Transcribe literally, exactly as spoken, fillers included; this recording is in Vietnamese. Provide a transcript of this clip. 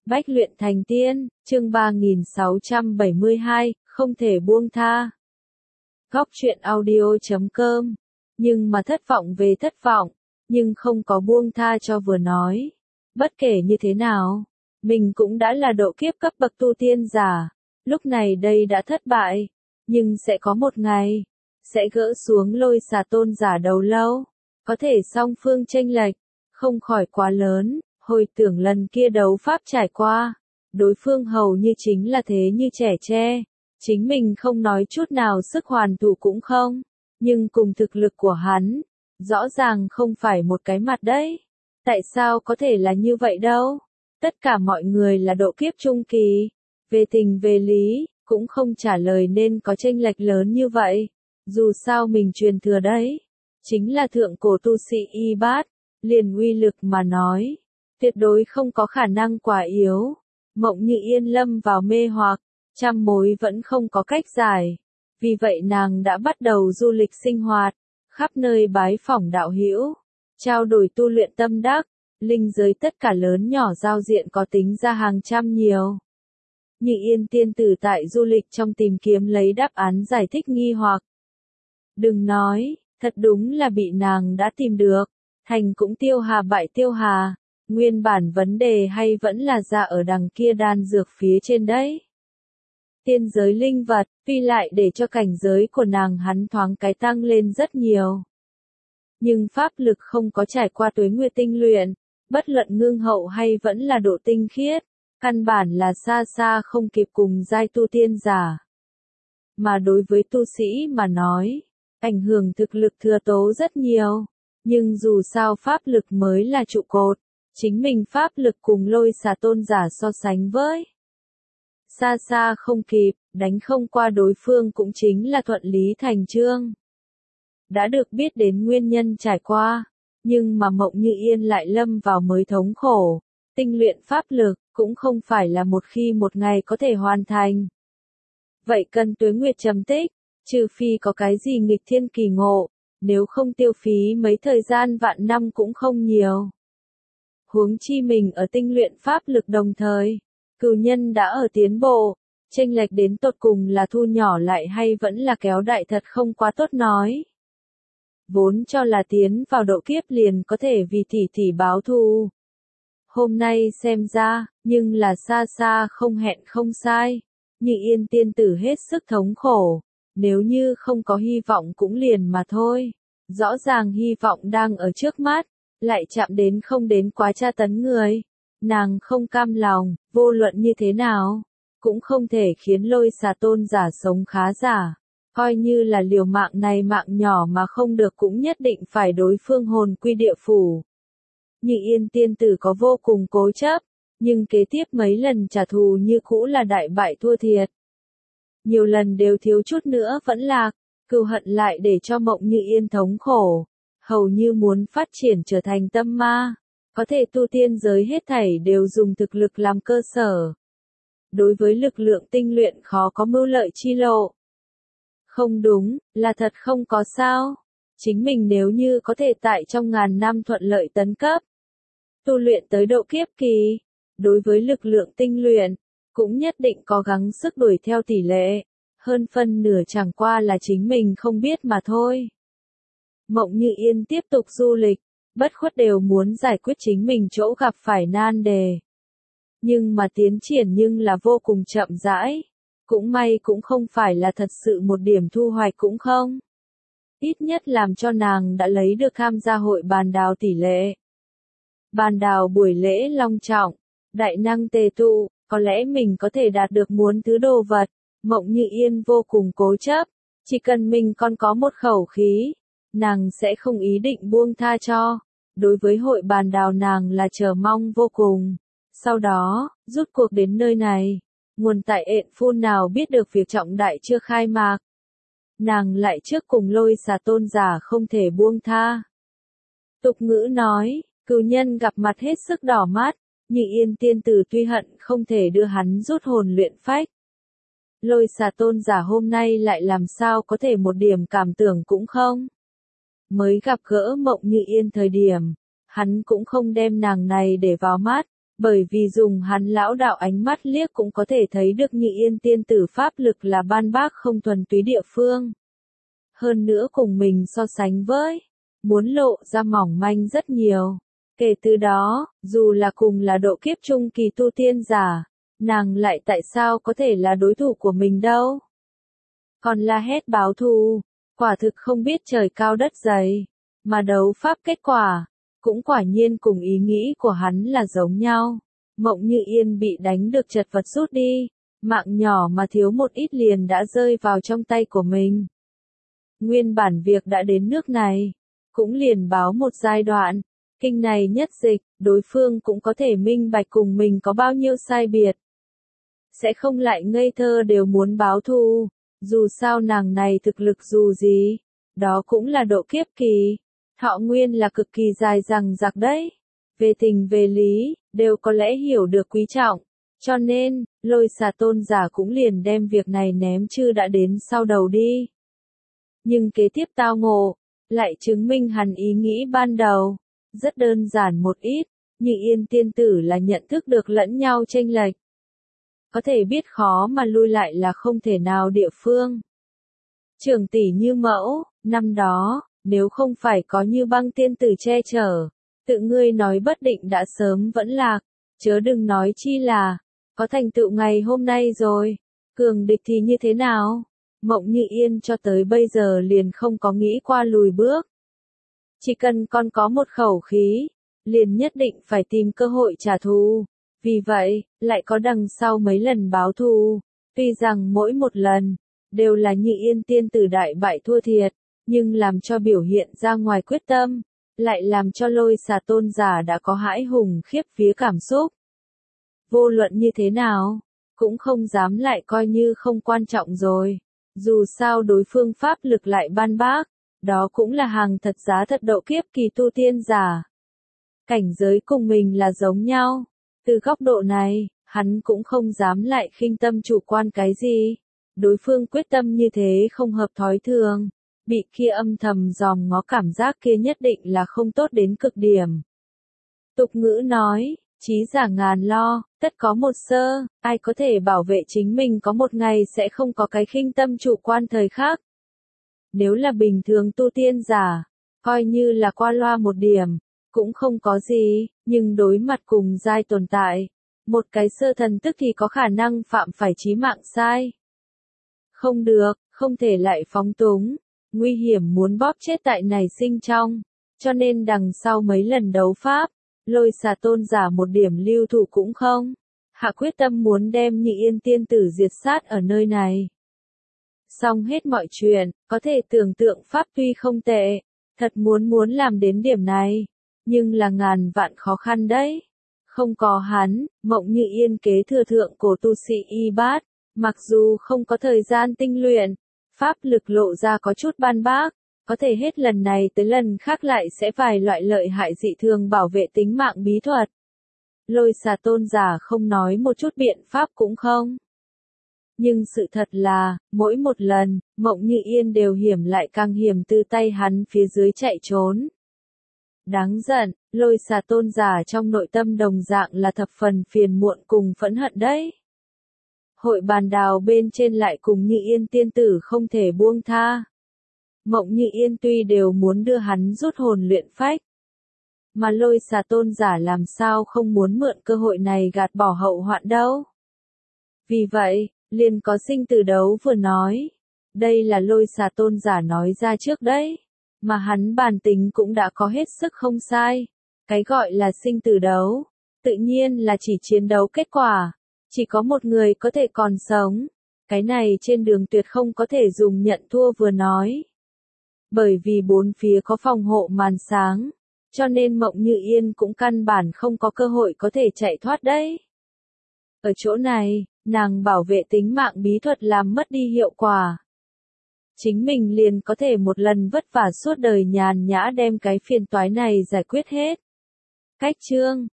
Bách luyện thành tiên, chương ba nghìn sáu trăm bảy mươi hai, không thể buông tha. Góc truyện audio chấm com. Nhưng mà thất vọng về thất vọng, nhưng không có buông tha cho vừa nói. Bất kể như thế nào, mình cũng đã là độ kiếp cấp bậc tu tiên giả, lúc này đây đã thất bại, nhưng sẽ có một ngày, sẽ gỡ xuống Lôi Xà tôn giả đầu lâu, có thể song phương chênh lệch, không khỏi quá lớn. Hồi tưởng lần kia đấu pháp trải qua, đối phương hầu như chính là thế như trẻ tre, chính mình không nói chút nào sức hoàn thủ cũng không, nhưng cùng thực lực của hắn, rõ ràng không phải một cái mặt đấy. Tại sao có thể là như vậy đâu? Tất cả mọi người là độ kiếp trung kỳ, về tình về lý, cũng không trả lời nên có chênh lệch lớn như vậy. Dù sao mình truyền thừa đấy, chính là thượng cổ tu sĩ y bát, liền uy lực mà nói. Tuyệt đối không có khả năng quá yếu. Mộng Như Yên lâm vào mê hoặc, trăm mối vẫn không có cách giải. Vì vậy nàng đã bắt đầu du lịch sinh hoạt, khắp nơi bái phỏng đạo hữu, trao đổi tu luyện tâm đắc, linh giới tất cả lớn nhỏ giao diện có tính ra hàng trăm nhiều. Như Yên tiên tử tại du lịch trong tìm kiếm lấy đáp án giải thích nghi hoặc. Đừng nói, thật đúng là bị nàng đã tìm được, thành cũng tiêu hà bại tiêu hà. Nguyên bản vấn đề hay vẫn là ra ở đằng kia đan dược phía trên đấy. Tiên giới linh vật, tuy lại để cho cảnh giới của nàng hắn thoáng cái tăng lên rất nhiều. Nhưng pháp lực không có trải qua tuế nguyệt tinh luyện, bất luận ngưng hậu hay vẫn là độ tinh khiết, căn bản là xa xa không kịp cùng giai tu tiên giả. Mà đối với tu sĩ mà nói, ảnh hưởng thực lực thừa tố rất nhiều, nhưng dù sao pháp lực mới là trụ cột. Chính mình pháp lực cùng Lôi Xà tôn giả so sánh với. Xa xa không kịp, đánh không qua đối phương cũng chính là thuận lý thành chương. Đã được biết đến nguyên nhân trải qua, nhưng mà Mộng Như Yên lại lâm vào mới thống khổ. Tinh luyện pháp lực, cũng không phải là một khi một ngày có thể hoàn thành. Vậy cần tuế nguyệt trầm tích, trừ phi có cái gì nghịch thiên kỳ ngộ, nếu không tiêu phí mấy thời gian vạn năm cũng không nhiều. Huống chi mình ở tinh luyện pháp lực đồng thời, cửu nhân đã ở tiến bộ, chênh lệch đến tột cùng là thu nhỏ lại hay vẫn là kéo đại thật không quá tốt nói. Vốn cho là tiến vào độ kiếp liền có thể vì tỷ tỷ báo thù. Hôm nay xem ra, nhưng là xa xa không hẹn không sai, Như Yên tiên tử hết sức thống khổ, nếu như không có hy vọng cũng liền mà thôi, rõ ràng hy vọng đang ở trước mắt. Lại chạm đến không đến quá tra tấn người. Nàng không cam lòng, vô luận như thế nào, cũng không thể khiến Lôi Xà tôn giả sống khá giả. Coi như là liều mạng này mạng nhỏ mà không được cũng nhất định phải đối phương hồn quy địa phủ. Như Yên tiên tử có vô cùng cố chấp, nhưng kế tiếp mấy lần trả thù như cũ là đại bại thua thiệt. Nhiều lần đều thiếu chút nữa vẫn lạc, cừu hận lại để cho Mộng Như Yên thống khổ. Hầu như muốn phát triển trở thành tâm ma, có thể tu tiên giới hết thảy đều dùng thực lực làm cơ sở. Đối với lực lượng tinh luyện khó có mưu lợi chi lộ. Không đúng, là thật không có sao. Chính mình nếu như có thể tại trong ngàn năm thuận lợi tấn cấp, tu luyện tới độ kiếp kỳ, đối với lực lượng tinh luyện, cũng nhất định có gắng sức đuổi theo tỷ lệ, hơn phân nửa chẳng qua là chính mình không biết mà thôi. Mộng Như Yên tiếp tục du lịch, bất khuất đều muốn giải quyết chính mình chỗ gặp phải nan đề. Nhưng mà tiến triển nhưng là vô cùng chậm rãi. Cũng may cũng không phải là thật sự một điểm thu hoạch cũng không. Ít nhất làm cho nàng đã lấy được tham gia hội bàn đào tỷ lệ. Bàn đào buổi lễ long trọng, đại năng tề tụ, có lẽ mình có thể đạt được muốn thứ đồ vật. Mộng Như Yên vô cùng cố chấp, chỉ cần mình còn có một khẩu khí. Nàng sẽ không ý định buông tha cho. Đối với hội bàn đào nàng là chờ mong vô cùng. Sau đó, rút cuộc đến nơi này. Nguồn tại ện phun nào biết được việc trọng đại chưa khai mạc. Nàng lại trước cùng Lôi Xà tôn giả không thể buông tha. Tục ngữ nói, cừu nhân gặp mặt hết sức đỏ mắt. Như Yên tiên tử tuy hận không thể đưa hắn rút hồn luyện phách. Lôi Xà tôn giả hôm nay lại làm sao có thể một điểm cảm tưởng cũng không. Mới gặp gỡ Mộng Như Yên thời điểm, hắn cũng không đem nàng này để vào mắt, Bởi vì dùng hắn lão đạo ánh mắt liếc cũng có thể thấy được Nhị Yên tiên tử pháp lực là ban bác không thuần túy địa phương. Hơn nữa cùng mình so sánh với, muốn lộ ra mỏng manh rất nhiều. Kể từ đó, dù là cùng là độ kiếp trung kỳ tu tiên giả, nàng lại tại sao có thể là đối thủ của mình đâu. Còn la hét báo thù, quả thực không biết trời cao đất dày, mà đấu pháp kết quả, cũng quả nhiên cùng ý nghĩ của hắn là giống nhau. Mộng Như Yên bị đánh được chật vật rút đi, mạng nhỏ mà thiếu một ít liền đã rơi vào trong tay của mình. Nguyên bản việc đã đến nước này, cũng liền báo một giai đoạn, kinh này nhất dịch, đối phương cũng có thể minh bạch cùng mình có bao nhiêu sai biệt. Sẽ không lại ngây thơ đều muốn báo thù, dù sao nàng này thực lực dù gì, đó cũng là độ kiếp kỳ, thọ nguyên là cực kỳ dài dằng dặc đấy. Về tình về lý, đều có lẽ hiểu được quý trọng, cho nên, Lôi Xà tôn giả cũng liền đem việc này ném chư đã đến sau đầu đi. Nhưng kế tiếp tao ngộ, lại chứng minh hắn ý nghĩ ban đầu, rất đơn giản một ít, Nhị Yên tiên tử là nhận thức được lẫn nhau chênh lệch. Có thể biết khó mà lui lại là không thể nào địa phương. Trưởng tỷ Như Mẫu, năm đó, nếu không phải có Như Băng tiên tử che chở, tự ngươi nói bất định đã sớm vẫn lạc, chớ đừng nói chi là, có thành tựu ngày hôm nay rồi, cường địch thì như thế nào? Mộng Như Yên cho tới bây giờ liền không có nghĩ qua lùi bước. Chỉ cần con có một khẩu khí, liền nhất định phải tìm cơ hội trả thù. Vì vậy, lại có đằng sau mấy lần báo thù, tuy rằng mỗi một lần, đều là Nhị Yên tiên tử đại bại thua thiệt, nhưng làm cho biểu hiện ra ngoài quyết tâm, lại làm cho Lôi Xà tôn giả đã có hãi hùng khiếp vía cảm xúc. Vô luận như thế nào, cũng không dám lại coi như không quan trọng rồi. Dù sao đối phương pháp lực lại ban bác, đó cũng là hàng thật giá thật độ kiếp kỳ tu tiên giả. Cảnh giới cùng mình là giống nhau. Từ góc độ này, hắn cũng không dám lại khinh tâm chủ quan cái gì. Đối phương quyết tâm như thế không hợp thói thường. Bị kia âm thầm dòm ngó cảm giác kia nhất định là không tốt đến cực điểm. Tục ngữ nói, chí giả ngàn lo, tất có một sơ, ai có thể bảo vệ chính mình có một ngày sẽ không có cái khinh tâm chủ quan thời khắc. Nếu là bình thường tu tiên giả, coi như là qua loa một điểm, cũng không có gì, nhưng đối mặt cùng giai tồn tại, một cái sơ thần tức thì có khả năng phạm phải chí mạng sai. Không được, không thể lại phóng túng, nguy hiểm muốn bóp chết tại nảy sinh trong, cho nên đằng sau mấy lần đấu pháp, Lôi Xà tôn giả một điểm lưu thủ cũng không, hạ quyết tâm muốn đem Nhị Yên tiên tử diệt sát ở nơi này. Xong hết mọi chuyện, có thể tưởng tượng pháp tuy không tệ, thật muốn muốn làm đến điểm này, nhưng là ngàn vạn khó khăn đấy. Không có hắn, Mộng Như Yên kế thừa thượng cổ tu sĩ y bát, mặc dù không có thời gian tinh luyện, pháp lực lộ ra có chút ban bác, có thể hết lần này tới lần khác lại sẽ vài loại lợi hại dị thường bảo vệ tính mạng bí thuật. Lôi Xà tôn giả không nói một chút biện pháp cũng không. Nhưng sự thật là, mỗi một lần, Mộng Như Yên đều hiểm lại càng hiểm từ tay hắn phía dưới chạy trốn. Đáng giận, Lôi Xà tôn giả trong nội tâm đồng dạng là thập phần phiền muộn cùng phẫn hận đấy. Hội bàn đào bên trên lại cùng Như Yên tiên tử không thể buông tha. Mộng Như Yên tuy đều muốn đưa hắn rút hồn luyện phách. Mà Lôi Xà tôn giả làm sao không muốn mượn cơ hội này gạt bỏ hậu hoạn đâu. Vì vậy, liền có sinh tử đấu vừa nói. Đây là Lôi Xà tôn giả nói ra trước đấy. Mà hắn bản tính cũng đã có hết sức không sai. Cái gọi là sinh tử đấu, tự nhiên là chỉ chiến đấu kết quả. Chỉ có một người có thể còn sống. Cái này trên đường tuyệt không có thể dùng nhận thua vừa nói. Bởi vì bốn phía có phòng hộ màn sáng, cho nên Mộng Như Yên cũng căn bản không có cơ hội có thể chạy thoát đấy. Ở chỗ này, nàng bảo vệ tính mạng bí thuật làm mất đi hiệu quả. Chính mình liền có thể một lần vất vả suốt đời nhàn nhã đem cái phiền toái này giải quyết hết. Cách chương